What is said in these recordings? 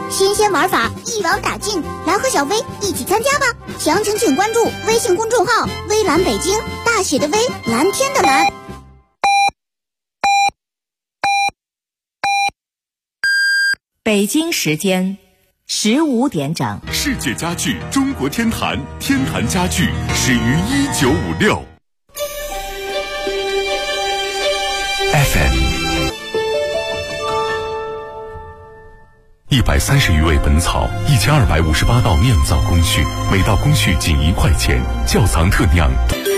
新鲜玩法一网打尽，来和小薇一起参加吧！详情请关注微信公众号“微蓝北京”，大写的微，蓝天的蓝。 北京时间15点整。 世界家具中国天坛，天坛家具始于1956。FM 130余味本草，1258道酿造工序，每道工序仅1块钱，窖藏特酿。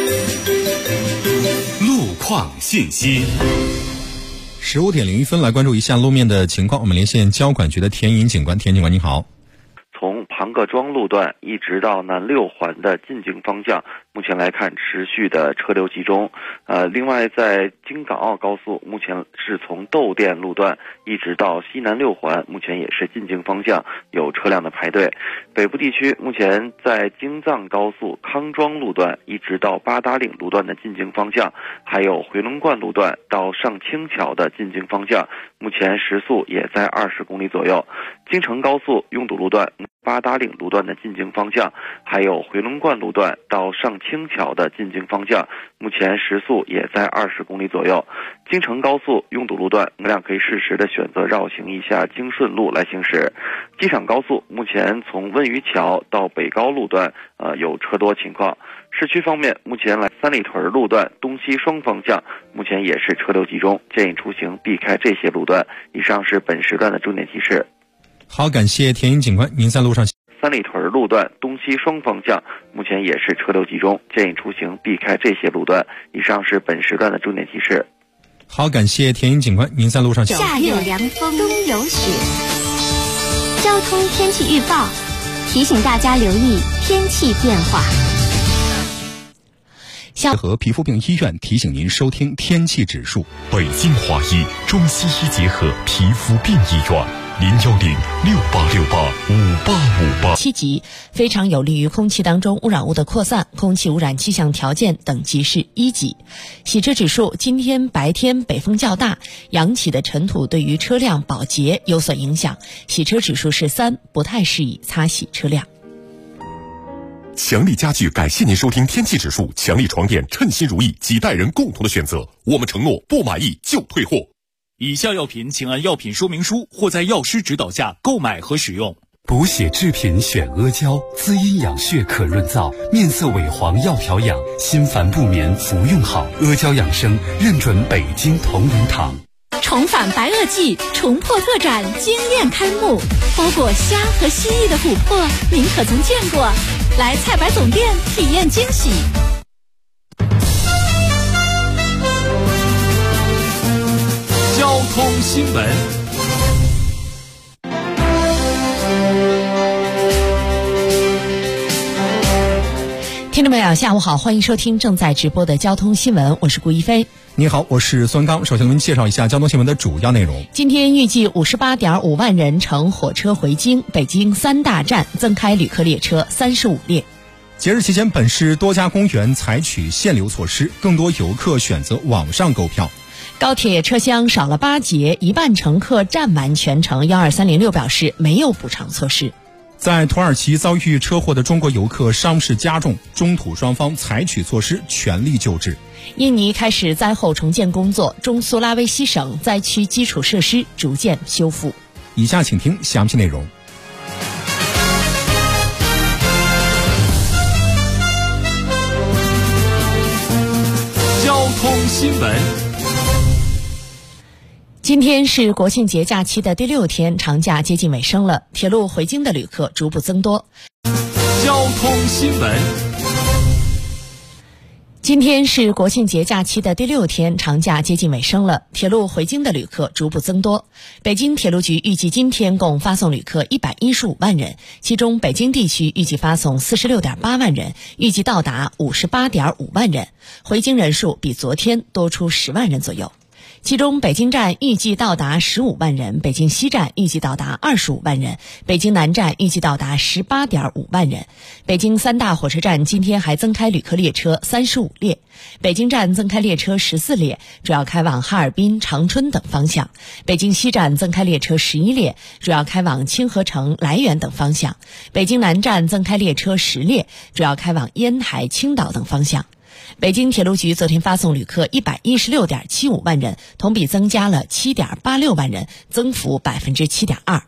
路况信息。 15点01分，来关注一下路面的情况。我们连线交管局的田颖警官，田警官你好。 从庞各庄路段一直到南6环的进京方向，目前来看持续的车流集中。另外在京港澳高速，目前是从窦店路段一直到西南6环，目前也是进京方向有车辆的排队。北部地区目前在京藏高速康庄路段一直到八达岭路段的进京方向，还有回龙观路段到上清桥的进京方向，目前时速也在20公里左右。京承高速拥堵路段八达岭路段的进京方向，还有回龙观路段到上清桥的进京方向，目前时速也在20公里左右。京承高速拥堵路段，车辆可以适时的选择绕行一下京顺路来行驶。机场高速目前从温榆桥到北高路段有车多情况。市区方面，目前来三里屯路段东西双方向目前也是车流集中，建议出行避开这些路段。以上是本时段的重点提示。 好，感谢田颖警官，您在路上。 三里屯路段东西双方向目前也是车流集中，建议出行避开这些路段。以上是本时段的重点提示。 好，感谢田颖警官，您在路上。 夏有凉风，冬有雪。交通天气预报提醒大家留意天气变化。 和皮肤病医院提醒您收听天气指数。 北京华医中西医结合皮肤病医院，01068685858。 7级，非常有利于空气当中污染物的扩散，空气污染气象条件等级是1级。洗车指数，今天白天北风较大，扬起的尘土对于车辆保洁有所影响，洗车指数是3，不太适宜擦洗车辆。 强力家具感谢您收听天气指数。强力床垫，称心如意，几代人共同的选择。我们承诺不满意就退货。 以下药品请按药品说明书或在药师指导下购买和使用。 补血制品选阿胶，滋阴养血可润燥，面色萎黄要调养，心烦不眠服用好。阿胶养生认准北京同仁堂。 重返白垩纪重破特展惊艳开幕，包括虾和蜥蜴的琥珀，您可曾见过？来菜百总店体验惊喜。 交通新闻。 听众朋友下午好，欢迎收听正在直播的交通新闻，我是顾一飞。 你好，我是孙刚。首先我们介绍一下交通新闻的主要内容。 今天预计58.5万人乘火车回京，北京3大站增开旅客列车35列。 节日期间，本市多家公园采取限流措施，更多游客选择网上购票。 高铁车厢少了8节，一半乘客站完全程，12306表示没有补偿措施。 在土耳其遭遇车祸的中国游客伤势加重，中土双方采取措施全力救治。 印尼开始灾后重建工作，中苏拉威西省灾区基础设施逐渐修复。 以下请听详细内容。 交通新闻。 今天是国庆节假期的第6天，长假接近尾声了，铁路回京的旅客逐步增多。 交通新闻。 今天是国庆节假期的第6天，长假接近尾声了，铁路回京的旅客逐步增多。北京铁路局预计今天共发送旅客115万人，其中北京地区预计发送46.8万人，预计到达58.5万人，回京人数比昨天多出10万人左右。 其中北京站预计到达15万人，北京西站预计到达25万人，北京南站预计到达18.5万人。北京三大火车站今天还增开旅客列车35列，北京站增开列车14列，主要开往哈尔滨、长春等方向；北京西站增开列车11列，主要开往清河城、涞源等方向；北京南站增开列车10列，主要开往烟台、青岛等方向。北京铁路局昨天发送旅客116.75万人，同比增加了7.86万人，增幅7.2%。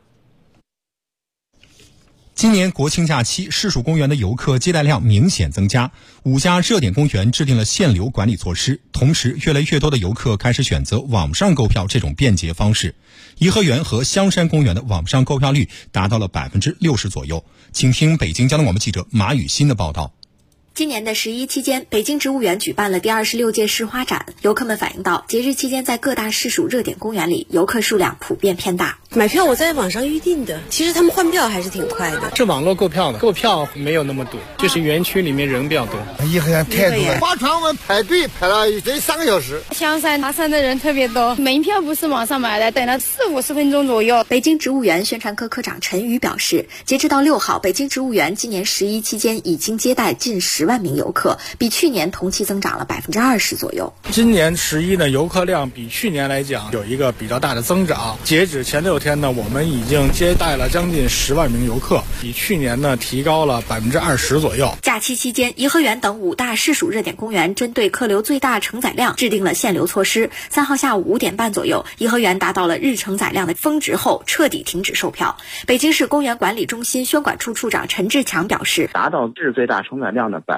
今年国庆假期，市属公园的游客接待量明显增加，5家热点公园制定了限流管理措施，同时越来越多的游客开始选择网上购票这种便捷方式。颐和园和香山公园的网上购票率达到了60%左右。请听北京交通广播记者马雨欣的报道。 今年的11期间，北京植物园举办了第26届市花展，游客们反映到，节日期间在各大市属热点公园里，游客数量普遍偏大。 买票我在网上预定的，其实他们换票还是挺快的。 是网络购票的，购票没有那么堵，就是园区里面人比较多。 颐和园太多了，花船我们排队排了得3个小时。 香山爬山的人特别多，门票不是网上买的，等了40-50分钟左右。 北京植物园宣传科科长陈宇表示，截至到6号，北京植物园今年11期间已经接待近10万名游客，比去年同期增长了20%左右。 今年11呢，游客量比去年来讲有一个比较大的增长。截止前6天呢，我们已经接待了将近10万名游客，比去年呢提高了20%左右。 假期期间，颐和园等5大市属热点公园针对客流最大承载量制定了限流措施。3号下午5点半左右，颐和园达到了日承载量的峰值后，彻底停止售票。北京市公园管理中心宣管处处长陈志强表示， 达到日最大承载量的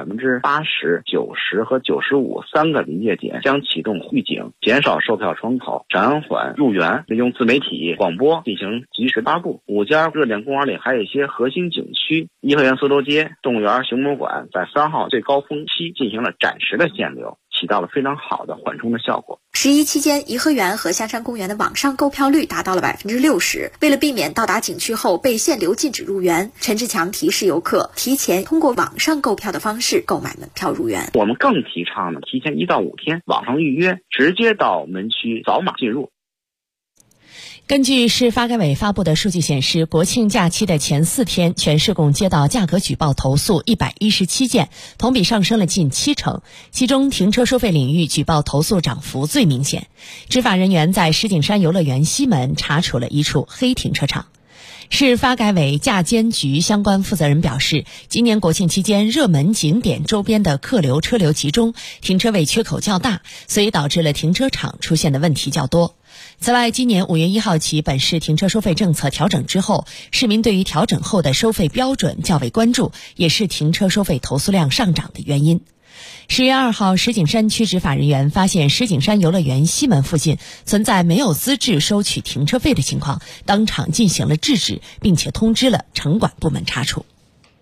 80%、90%和95三个临界点将启动预警，减少售票窗口，暂缓入园，利用自媒体广播进行及时发布。5家热点公园里还有一些核心景区，颐和园苏州街、动物园、熊博馆在3号最高峰期进行了暂时的限流，起到了非常好的缓冲的效果。 11期间，颐和园和香山公园的网上购票率达到了60%。为了避免到达景区后被限流禁止入园，陈志强提示游客提前通过网上购票的方式购买门票入园。 我们更提倡呢，提前1到5天网上预约，直接到门区扫码进入。 根据市发改委发布的数据显示，国庆假期的前4天，全市共接到价格举报投诉117件，同比上升了近70%。其中，停车收费领域举报投诉涨幅最明显。执法人员在石景山游乐园西门查处了一处黑停车场。市发改委驾监局相关负责人表示，今年国庆期间，热门景点周边的客流车流集中，停车位缺口较大，所以导致了停车场出现的问题较多。此外，今年5月1号起，本市停车收费政策调整之后，市民对于调整后的收费标准较为关注，也是停车收费投诉量上涨的原因。10月2号，石景山区执法人员发现石景山游乐园西门附近存在没有资质收取停车费的情况，当场进行了制止，并且通知了城管部门查处。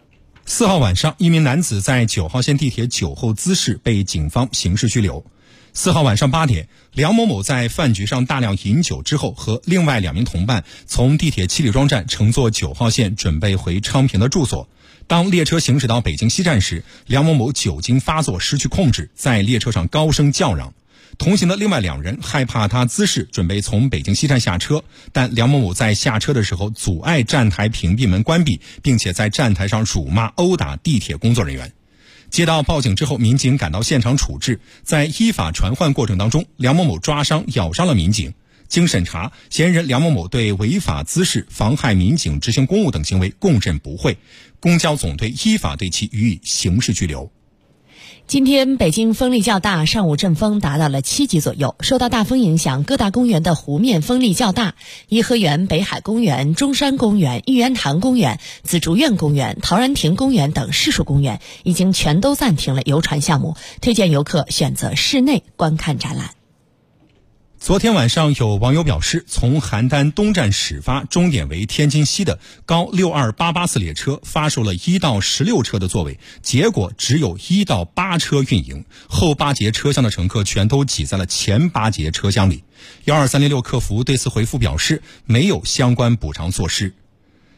4号晚上，一名男子在9号线地铁酒后滋事被警方刑事拘留。4号晚上8点，梁某某在饭局上大量饮酒之后，和另外2名同伴从地铁七里庄站乘坐9号线准备回昌平的住所。当列车行驶到北京西站时，梁某某酒精发作失去控制，在列车上高声叫嚷。同行的另外2人害怕他滋事，准备从北京西站下车，但梁某某在下车的时候阻碍站台屏蔽门关闭，并且在站台上辱骂殴打地铁工作人员。接到报警之后，民警赶到现场处置，在依法传唤过程当中，梁某某抓伤咬伤了民警。经审查，嫌疑人梁某某对违法滋事、妨害民警执行公务等行为供认不讳，公交总队依法对其予以刑事拘留。 今天北京风力较大，上午阵风达到了7级左右。受到大风影响，各大公园的湖面风力较大，颐和园、北海公园、中山公园、玉渊潭公园、紫竹院公园、陶然亭公园等市属公园已经全都暂停了游船项目，推荐游客选择室内观看展览。 昨天晚上，有网友表示，从邯郸东站始发，终点为天津西的高62884次列车发售了1到16车的座位，结果只有1到8车运营，后8节车厢的乘客全都挤在了前8节车厢里。12306客服对此回复表示，没有相关补偿措施。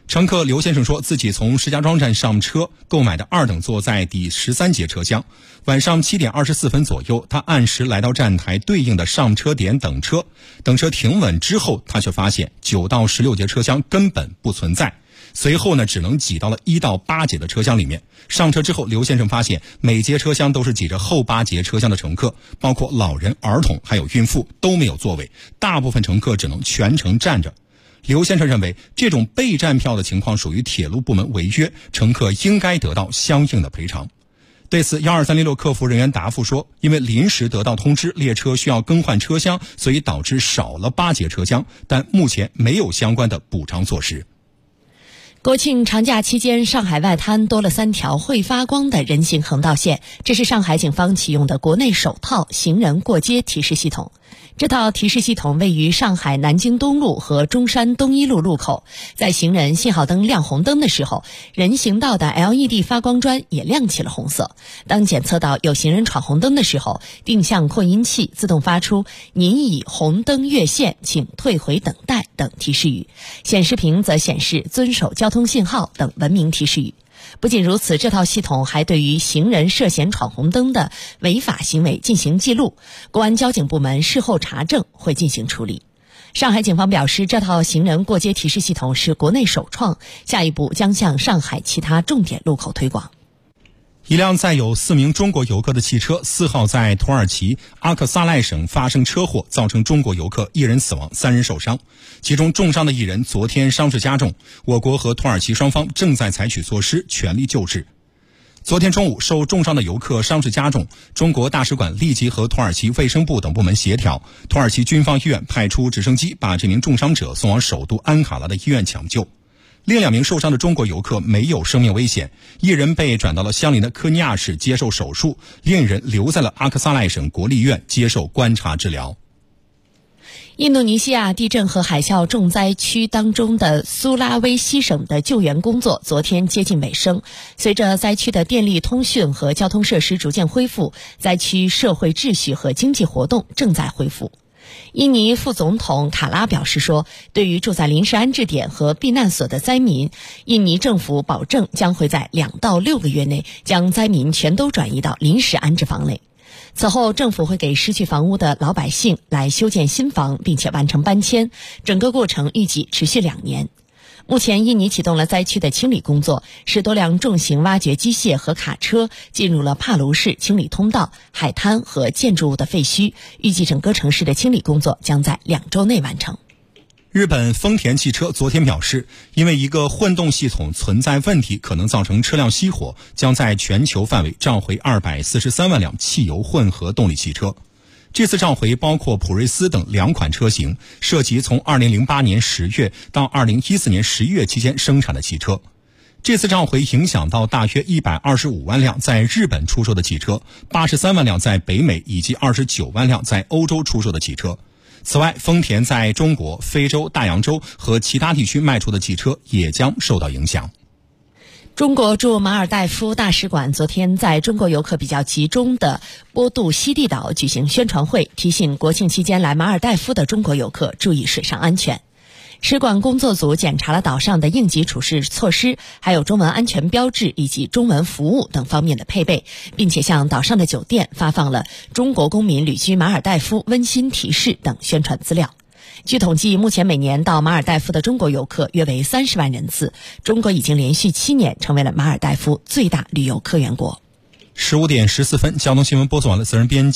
乘客刘先生说，自己从石家庄站上车购买的2等座在第13节车厢。晚上7点24分左右，他按时来到站台对应的上车点等车。等车停稳之后，他却发现9到16节车厢根本不存在。随后呢，只能挤到了1到8节的车厢里面。上车之后，刘先生发现每节车厢都是挤着后8节车厢的乘客，包括老人、儿童还有孕妇都没有座位，大部分乘客只能全程站着。刘先生认为，这种被站票的情况属于铁路部门违约，乘客应该得到相应的赔偿。对此，12306客服人员答复说，因为临时得到通知，列车需要更换车厢，所以导致少了8节车厢，但目前没有相关的补偿措施。 国庆长假期间，上海外滩多了3条会发光的人行横道线，这是上海警方启用的国内首套行人过街提示系统。这套提示系统位于上海南京东路和中山东一路路口，在行人信号灯亮红灯的时候，人行道的 LED 发光砖也亮起了红色。当检测到有行人闯红灯的时候，定向扩音器自动发出“您已红灯越线，请退回等待”等提示语，显示屏则显示“遵守交通信号”等文明提示语。不仅如此，这套系统还对于行人涉嫌闯红灯的违法行为进行记录，公安交警部门事后查证会进行处理。上海警方表示，这套行人过街提示系统是国内首创，下一步将向上海其他重点路口推广。 一辆载有4名中国游客的汽车4号在土耳其阿克萨赖省发生车祸，造成中国游客1人死亡，3人受伤，其中重伤的1人昨天伤势加重，我国和土耳其双方正在采取措施全力救治。昨天中午，受重伤的游客伤势加重，中国大使馆立即和土耳其卫生部等部门协调，土耳其军方医院派出直升机把这名重伤者送往首都安卡拉的医院抢救。另2名受伤的中国游客没有生命危险，1人被转到了相邻的科尼亚市接受手术，另1人留在了阿克萨赖省国立医院接受观察治疗。 印度尼西亚地震和海啸重灾区当中的苏拉威西省的救援工作昨天接近尾声，随着灾区的电力、通讯和交通设施逐渐恢复，灾区社会秩序和经济活动正在恢复。印尼副总统卡拉表示说，对于住在临时安置点和避难所的灾民，印尼政府保证将会在2到6个月内将灾民全都转移到临时安置房内。此后，政府会给失去房屋的老百姓来修建新房，并且完成搬迁，整个过程预计持续2年。目前，印尼启动了灾区的清理工作，10多辆重型挖掘机械和卡车进入了帕卢市清理通道、海滩和建筑物的废墟，预计整个城市的清理工作将在2周内完成。 日本丰田汽车昨天表示，因为一个混动系统存在问题，可能造成车辆熄火，将在全球范围召回243万辆汽油混合动力汽车。这次召回包括普锐斯等2款车型，涉及从2008年10月到2014年11月期间生产的汽车。这次召回影响到大约125万辆在日本出售的汽车，83万辆在北美以及29万辆在欧洲出售的汽车。此外，丰田在中国、非洲、大洋洲和其他地区卖出的汽车也将受到影响。 中国驻马尔代夫大使馆昨天在中国游客比较集中的波杜西地岛举行宣传会，提醒国庆期间来马尔代夫的中国游客注意水上安全。使馆工作组检查了岛上的应急处置措施，还有中文安全标志以及中文服务等方面的配备，并且向岛上的酒店发放了中国公民旅居马尔代夫温馨提示等宣传资料。据统计，目前每年到马尔代夫的中国游客约为30万人次，中国已经连续7年成为了马尔代夫最大旅游客源国。 15点14分，交通新闻播送完了，责任编辑